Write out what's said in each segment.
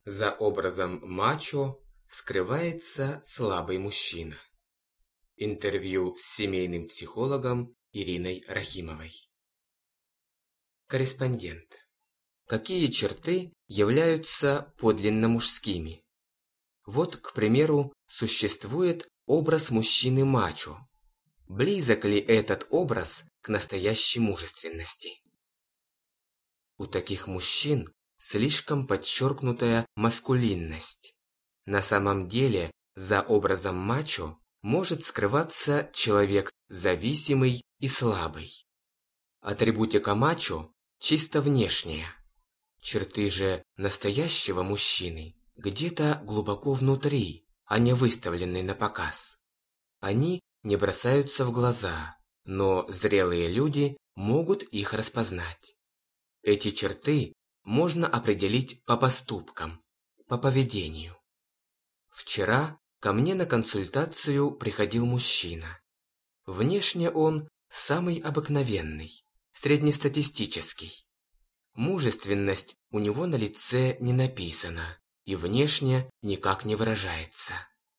За образом мачо скрывается слабый мужчина. Интервью с семейным психологом Ириной Рахимовой. Корреспондент. Какие черты являются подлинно мужскими? Вот, к примеру, существует образ мужчины-мачо. Близок ли этот образ к настоящей мужественности? У таких мужчин слишком подчеркнутая маскулинность. На самом деле, за образом мачо может скрываться человек зависимый и слабый. Атрибутика мачо чисто внешняя. Черты же настоящего мужчины где-то глубоко внутри, а не выставлены на показ. Они не бросаются в глаза, но зрелые люди могут их распознать. Эти черты можно определить по поступкам, по поведению. Вчера ко мне на консультацию приходил мужчина. Внешне он самый обыкновенный, среднестатистический. Мужественность у него на лице не написана и внешне никак не выражается.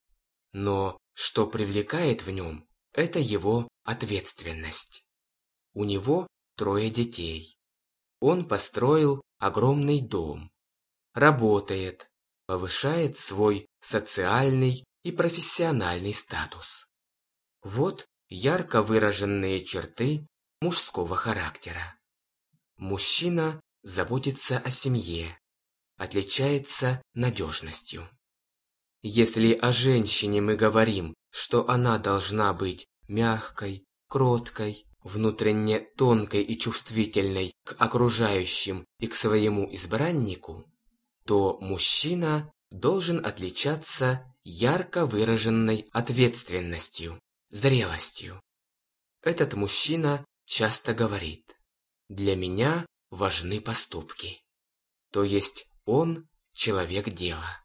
Но что привлекает в нем, это его ответственность. У него 3 детей. Он построил огромный дом, работает, повышает свой социальный и профессиональный статус. Вот ярко выраженные черты мужского характера. Мужчина заботится о семье, отличается надежностью. Если о женщине мы говорим, что она должна быть мягкой, кроткой, внутренне тонкой и чувствительной к окружающим и к своему избраннику, то мужчина должен отличаться ярко выраженной ответственностью, зрелостью. Этот мужчина часто говорит: «Для меня важны поступки». То есть он человек дела.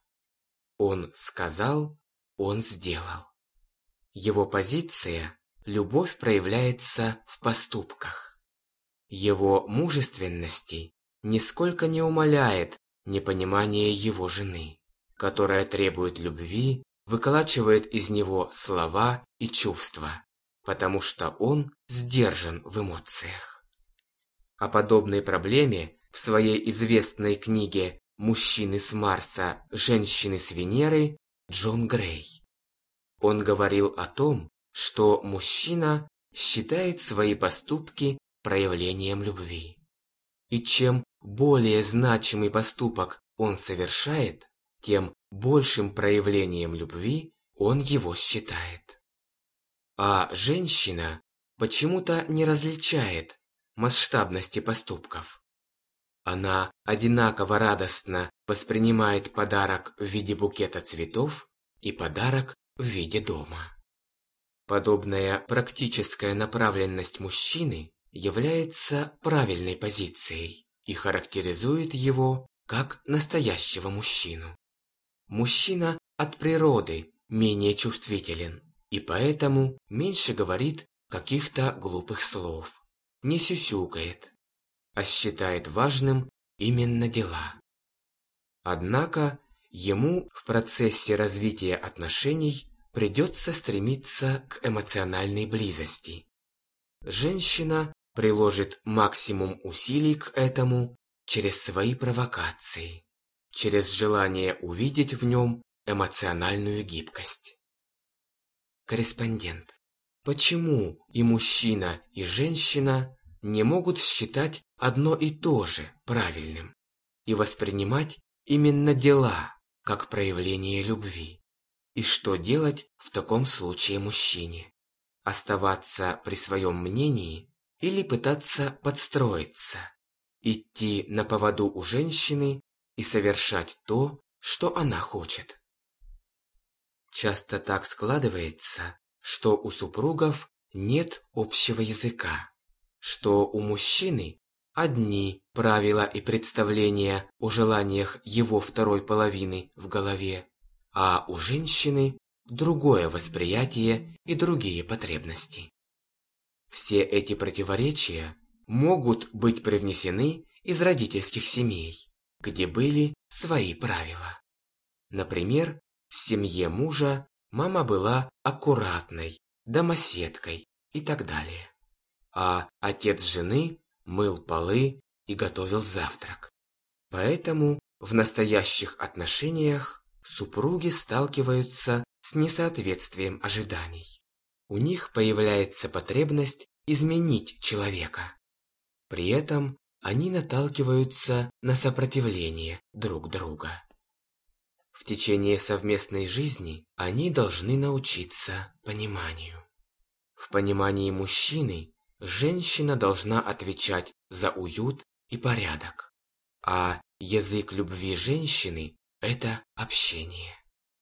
Он сказал, он сделал. Его позиция – любовь проявляется в поступках. Его мужественности нисколько не умаляет непонимание его жены, которая требует любви, выколачивает из него слова и чувства, потому что он сдержан в эмоциях. О подобной проблеме в своей известной книге «Мужчины с Марса, женщины с Венеры» Джон Грей. Он говорил о том, что мужчина считает свои поступки проявлением любви. И чем более значимый поступок он совершает, тем большим проявлением любви он его считает. А женщина почему-то не различает масштабности поступков. Она одинаково радостно воспринимает подарок в виде букета цветов и подарок в виде дома. Подобная практическая направленность мужчины является правильной позицией и характеризует его как настоящего мужчину. Мужчина от природы менее чувствителен и поэтому меньше говорит каких-то глупых слов, не сюсюкает, а считает важным именно дела. Однако ему в процессе развития отношений придется стремиться к эмоциональной близости. Женщина приложит максимум усилий к этому через свои провокации, через желание увидеть в нем эмоциональную гибкость. Корреспондент. Почему и мужчина, и женщина не могут считать одно и то же правильным и воспринимать именно дела как проявление любви? И что делать в таком случае мужчине? Оставаться при своем мнении или пытаться подстроиться, идти на поводу у женщины и совершать то, что она хочет? Часто так складывается, что у супругов нет общего языка, что у мужчины одни правила и представления о желаниях его второй половины в голове, а у женщины другое восприятие и другие потребности. Все эти противоречия могут быть привнесены из родительских семей, где были свои правила. Например, в семье мужа мама была аккуратной, домоседкой и так далее. А отец жены мыл полы и готовил завтрак. Поэтому в настоящих отношениях супруги сталкиваются с несоответствием ожиданий. У них появляется потребность изменить человека. При этом они наталкиваются на сопротивление друг друга. В течение совместной жизни они должны научиться пониманию. В понимании мужчины женщина должна отвечать за уют и порядок, а язык любви женщины – это общение.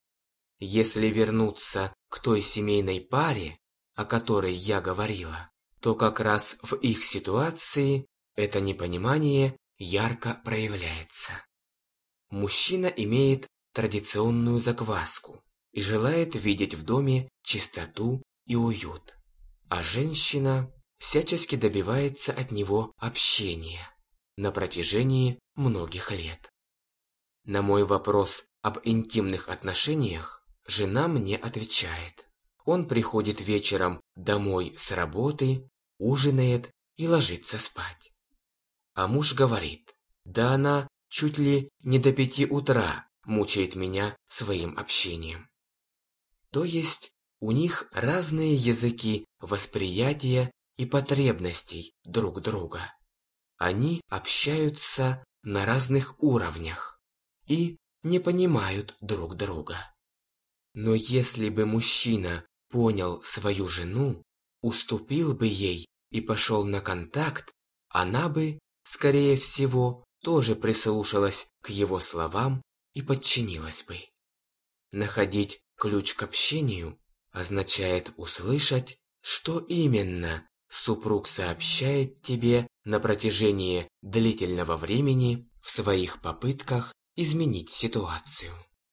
Если вернуться к той семейной паре, о которой я говорила, то как раз в их ситуации это непонимание ярко проявляется. Мужчина имеет традиционную закваску и желает видеть в доме чистоту и уют, а женщина всячески добивается от него общения на протяжении многих лет. На мой вопрос об интимных отношениях жена мне отвечает: он приходит вечером домой с работы, ужинает и ложится спать. А муж говорит: да она чуть ли не до 5 утра мучает меня своим общением. То есть у них разные языки восприятия и потребностей друг друга. Они общаются на разных уровнях и не понимают друг друга. Но если бы мужчина понял свою жену, уступил бы ей и пошел на контакт, она бы, скорее всего, тоже прислушалась к его словам и подчинилась бы. Находить ключ к общению означает услышать, что именно супруг сообщает тебе на протяжении длительного времени в своих попытках изменить ситуацию.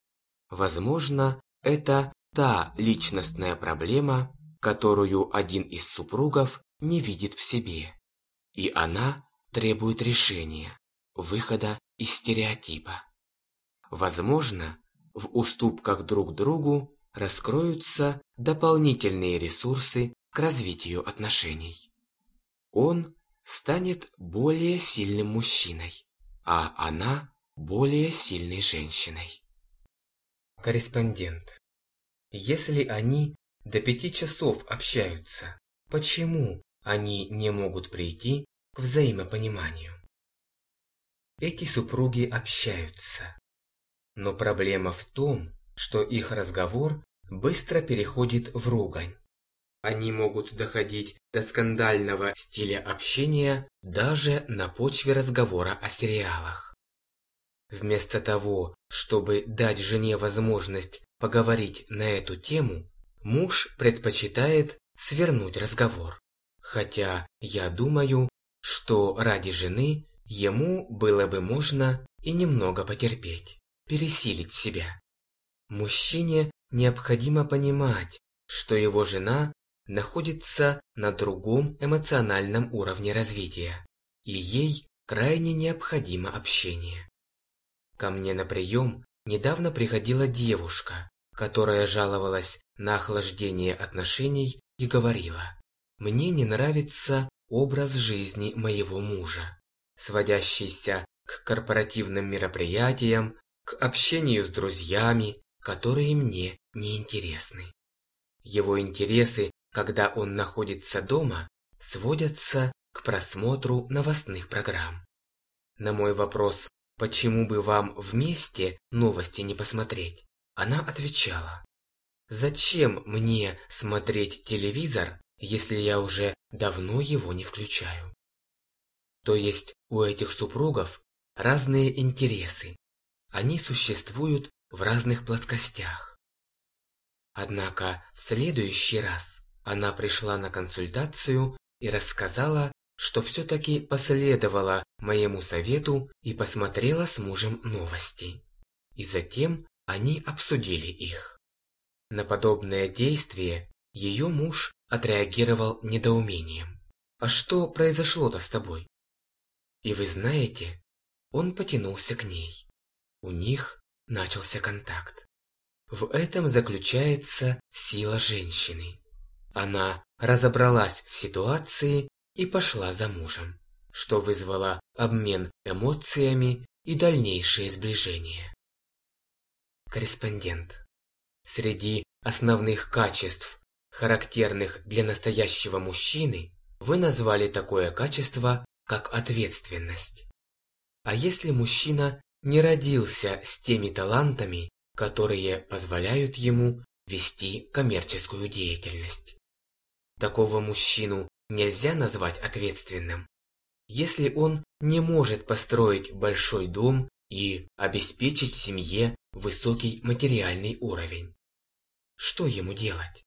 Возможно, это та личностная проблема, которую один из супругов не видит в себе, и она требует решения, выхода из стереотипа. Возможно, в уступках друг другу раскроются дополнительные ресурсы к развитию отношений. Он станет более сильным мужчиной, а она более сильной женщиной. Корреспондент. Если они до 5 часов общаются, почему они не могут прийти к взаимопониманию? Эти супруги общаются, но проблема в том, что их разговор быстро переходит в ругань. Они могут доходить до скандального стиля общения даже на почве разговора о сериалах. Вместо того, чтобы дать жене возможность поговорить на эту тему, муж предпочитает свернуть разговор. Хотя я думаю, что ради жены ему было бы можно и немного потерпеть, пересилить себя. Мужчине необходимо понимать, что его жена находится на другом эмоциональном уровне развития, и ей крайне необходимо общение. Ко мне на прием недавно приходила девушка, которая жаловалась на охлаждение отношений и говорила: «Мне не нравится образ жизни моего мужа, сводящийся к корпоративным мероприятиям, к общению с друзьями, которые мне не интересны. Его интересы, когда он находится дома, сводятся к просмотру новостных программ». На мой вопрос: «Почему бы вам вместе новости не посмотреть?» она отвечала: «Зачем мне смотреть телевизор, если я уже давно его не включаю?» То есть у этих супругов разные интересы. Они существуют в разных плоскостях. Однако в следующий раз она пришла на консультацию и рассказала, что все-таки последовала моему совету и посмотрела с мужем новости. И затем они обсудили их. На подобное действие ее муж отреагировал недоумением. «А что произошло-то с тобой?» И вы знаете, Он потянулся к ней. У них начался контакт. В этом заключается сила женщины. Она разобралась в ситуации и пошла за мужем, что вызвало обмен эмоциями и дальнейшее сближение. Корреспондент. Среди основных качеств, характерных для настоящего мужчины, вы назвали такое качество, как ответственность. А если мужчина не родился с теми талантами, которые позволяют ему вести коммерческую деятельность? Такого мужчину нельзя назвать ответственным, если он не может построить большой дом и обеспечить семье высокий материальный уровень. Что ему делать?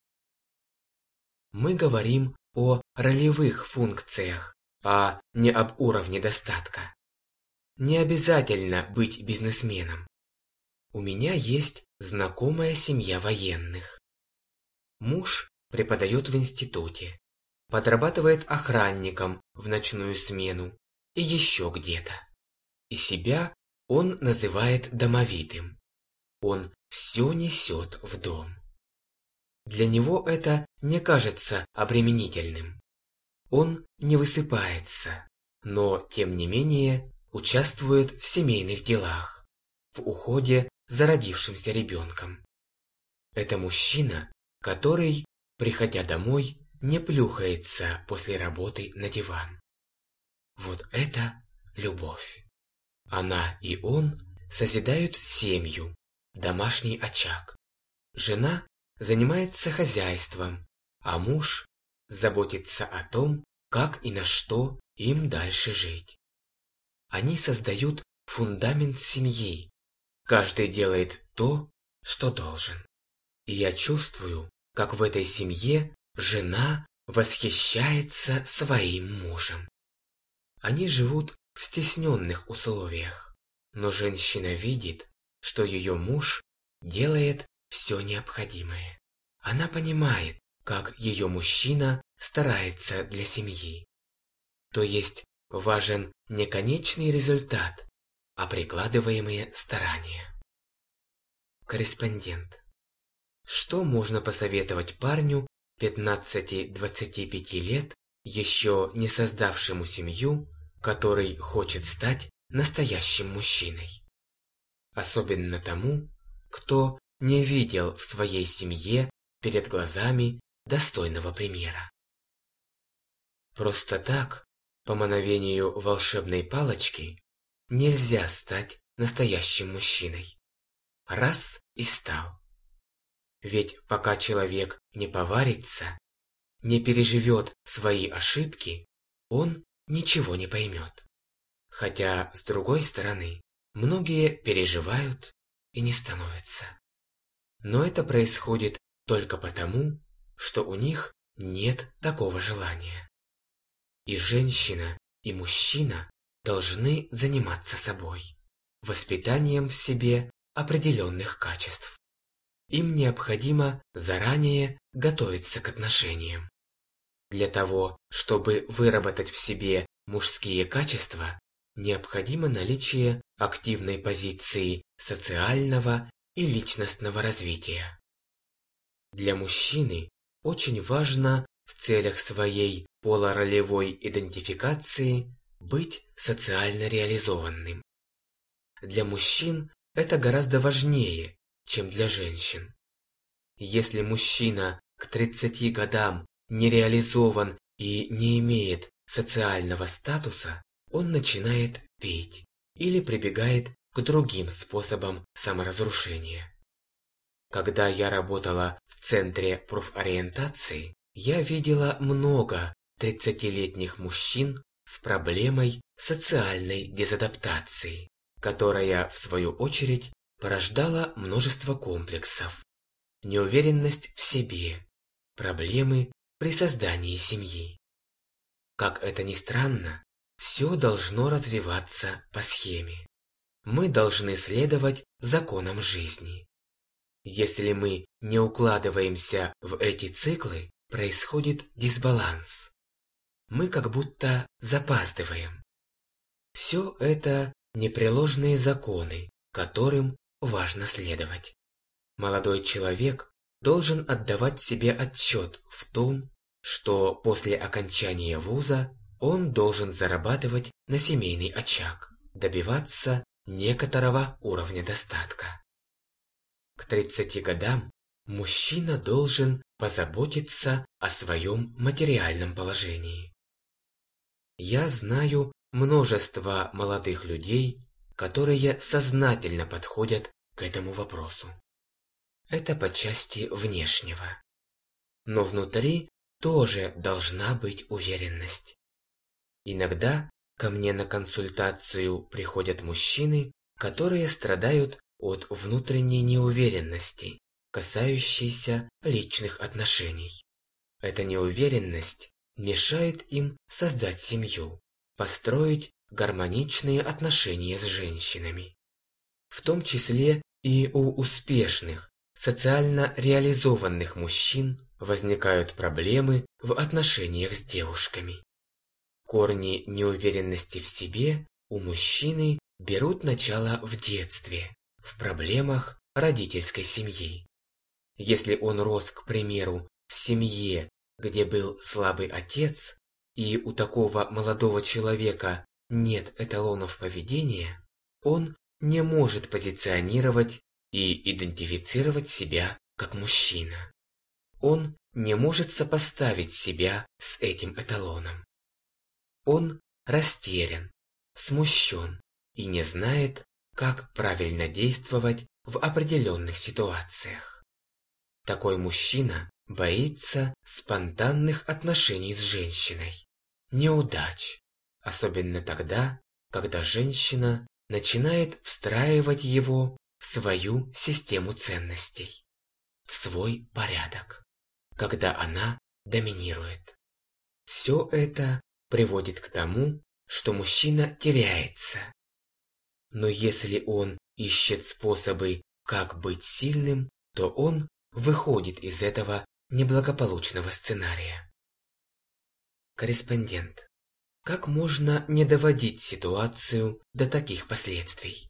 Мы говорим о ролевых функциях, а не об уровне достатка. Не обязательно быть бизнесменом. У меня есть знакомая семья военных. Муж преподает в институте, подрабатывает охранником в ночную смену и еще где-то. И себя он называет домовитым. Он все несет в дом. Для него это не кажется обременительным. Он не высыпается, но, тем не менее, участвует в семейных делах, в уходе за родившимся ребенком. Это мужчина, который, приходя домой, не плюхается после работы на диван. Вот это любовь. Она и он созидают семью, домашний очаг. Жена занимается хозяйством, а муж заботится о том, как и на что им дальше жить. Они создают фундамент семьи. Каждый делает то, что должен. И я чувствую, как в этой семье жена восхищается своим мужем. Они живут в стесненных условиях, но женщина видит, что ее муж делает все необходимое. Она понимает, как ее мужчина старается для семьи. То есть важен не конечный результат, а прикладываемые старания. Корреспондент. Что можно посоветовать парню 15-25 лет, еще не создавшему семью, который хочет стать настоящим мужчиной? Особенно тому, кто не видел в своей семье перед глазами достойного примера. Просто так, по мановению волшебной палочки, нельзя стать настоящим мужчиной. Раз и стал. Ведь пока человек не поварится, не переживет свои ошибки, он ничего не поймет. Хотя, с другой стороны, многие переживают и не становятся. Но это происходит только потому, что у них нет такого желания. И женщина, и мужчина должны заниматься собой, воспитанием в себе определенных качеств. Им необходимо заранее готовиться к отношениям. Для того, чтобы выработать в себе мужские качества, необходимо наличие активной позиции социального и личностного развития. Для мужчины очень важно в целях своей полуролевой идентификации быть социально реализованным. Для мужчин это гораздо важнее, чем для женщин. Если мужчина к 30 годам не реализован и не имеет социального статуса, он начинает пить или прибегает к другим способам саморазрушения. Когда я работала в центре профориентации, я видела много 30-летних мужчин с проблемой социальной дезадаптации, которая, в свою очередь, порождала множество комплексов, неуверенность в себе, проблемы при создании семьи. Как это ни странно, все должно развиваться по схеме. Мы должны следовать законам жизни. Если мы не укладываемся в эти циклы, происходит дисбаланс. Мы как будто запаздываем. Все это непреложные законы, которым важно следовать. Молодой человек должен отдавать себе отчет в том, что после окончания вуза он должен зарабатывать на семейный очаг, добиваться некоторого уровня достатка. К 30 годам мужчина должен позаботиться о своем материальном положении. Я знаю множество молодых людей, которые сознательно подходят к этому вопросу. Это по части внешнего. Но внутри тоже должна быть уверенность. Иногда ко мне на консультацию приходят мужчины, которые страдают от внутренней неуверенности, касающейся личных отношений. Эта неуверенность мешает им создать семью, построить гармоничные отношения с женщинами. В том числе и у успешных, социально реализованных мужчин возникают проблемы в отношениях с девушками. Корни неуверенности в себе у мужчины берут начало в детстве, в проблемах родительской семьи. Если он рос, к примеру, в семье, где был слабый отец, и у такого молодого человека нет эталонов поведения, он не может позиционировать и идентифицировать себя как мужчина. Он не может сопоставить себя с этим эталоном. Он растерян, смущен и не знает, как правильно действовать в определенных ситуациях. Такой мужчина боится спонтанных отношений с женщиной, неудач, особенно тогда, когда женщина начинает встраивать его в свою систему ценностей, в свой порядок, когда она доминирует. Все это приводит к тому, что мужчина теряется. Но если он ищет способы, как быть сильным, то он выходит из этого неблагополучного сценария. Корреспондент. Как можно не доводить ситуацию до таких последствий?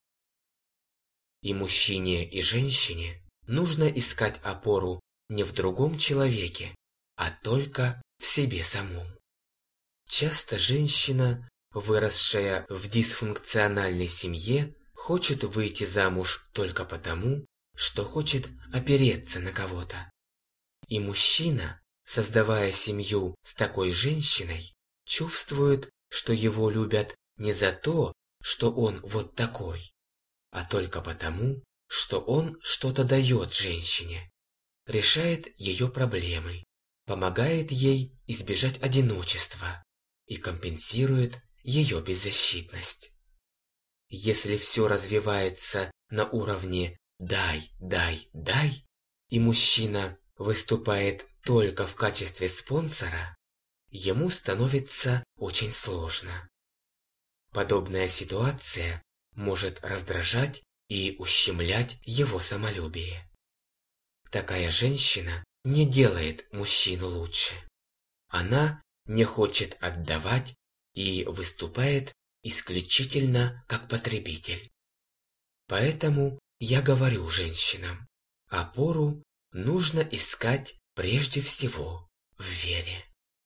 И мужчине, и женщине нужно искать опору не в другом человеке, а только в себе самом. Часто женщина, выросшая в дисфункциональной семье, хочет выйти замуж только потому, что хочет опереться на кого-то. И мужчина, создавая семью с такой женщиной, чувствует, что его любят не за то, что он вот такой, а только потому, что он что-то дает женщине, решает ее проблемы, помогает ей избежать одиночества и компенсирует ее беззащитность. Если все развивается на уровне «дай, дай, дай», и мужчина выступает только в качестве спонсора, ему становится очень сложно. Подобная ситуация может раздражать и ущемлять его самолюбие. Такая женщина не делает мужчину лучше. Она не хочет отдавать и выступает исключительно как потребитель. Поэтому я говорю женщинам, опору нужно искать прежде всего в вере.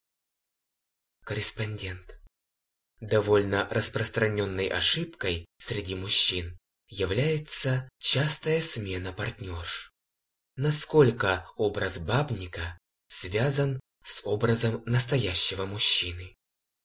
Корреспондент. Довольно распространенной ошибкой среди мужчин является частая смена партнерш. Насколько образ бабника связан с образом настоящего мужчины?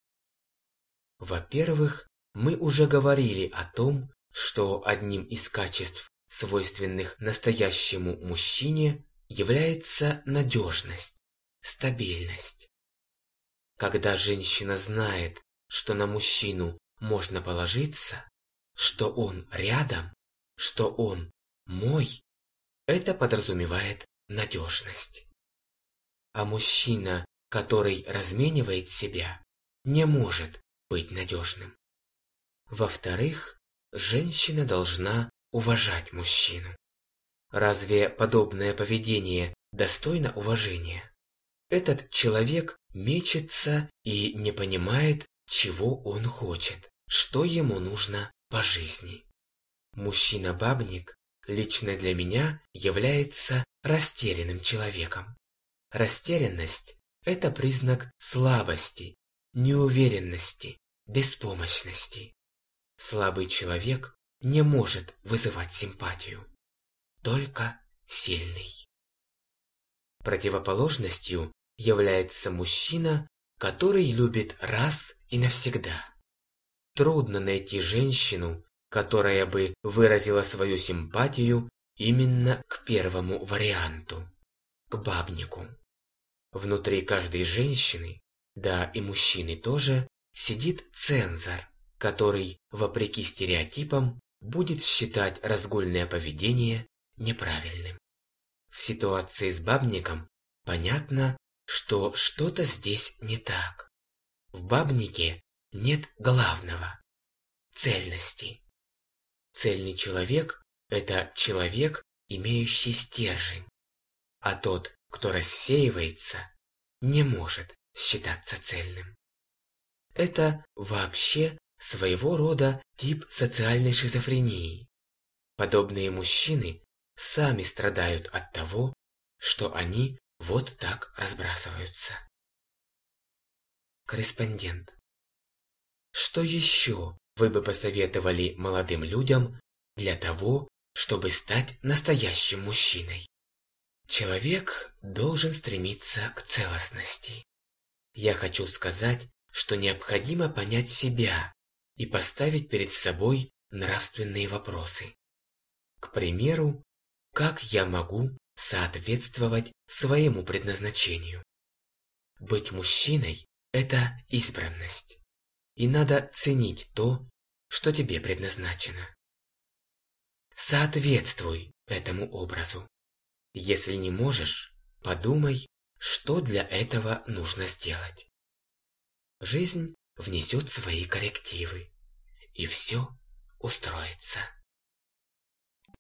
Во-первых, мы уже говорили о том, что одним из качеств, свойственных настоящему мужчине, является надежность, стабильность. Когда женщина знает, что на мужчину можно положиться, что он рядом, что он мой, это подразумевает надежность. А мужчина, который разменивает себя, не может быть надежным. Во-вторых, женщина должна уважать мужчину. Разве подобное поведение достойно уважения? Этот человек мечется и не понимает, чего он хочет, что ему нужно по жизни. Мужчина-бабник лично для меня является растерянным человеком. Растерянность – это признак слабости, неуверенности, беспомощности. Слабый человек не может вызывать симпатию, только сильный. Противоположностью является мужчина, который любит раз и навсегда. Трудно найти женщину, которая бы выразила свою симпатию именно к первому варианту, к бабнику. Внутри каждой женщины, да и мужчины тоже, сидит цензор, который, вопреки стереотипам, будет считать разгульное поведение неправильным. В ситуации с бабником понятно, что что-то здесь не так. В бабнике нет главного – цельности. Цельный человек – это человек, имеющий стержень, а тот, кто рассеивается, не может считаться цельным. Это вообще своего рода тип социальной шизофрении. Подобные мужчины сами страдают от того, что они вот так разбрасываются. Корреспондент. Что еще вы бы посоветовали молодым людям для того, чтобы стать настоящим мужчиной? Человек должен стремиться к целостности. Я хочу сказать, что необходимо понять себя и поставить перед собой нравственные вопросы. К примеру, как я могу соответствовать своему предназначению? Быть мужчиной – это избранность, и надо ценить то, что тебе предназначено. Соответствуй этому образу. Если не можешь, подумай, что для этого нужно сделать. Жизнь внесет свои коррективы, и все устроится.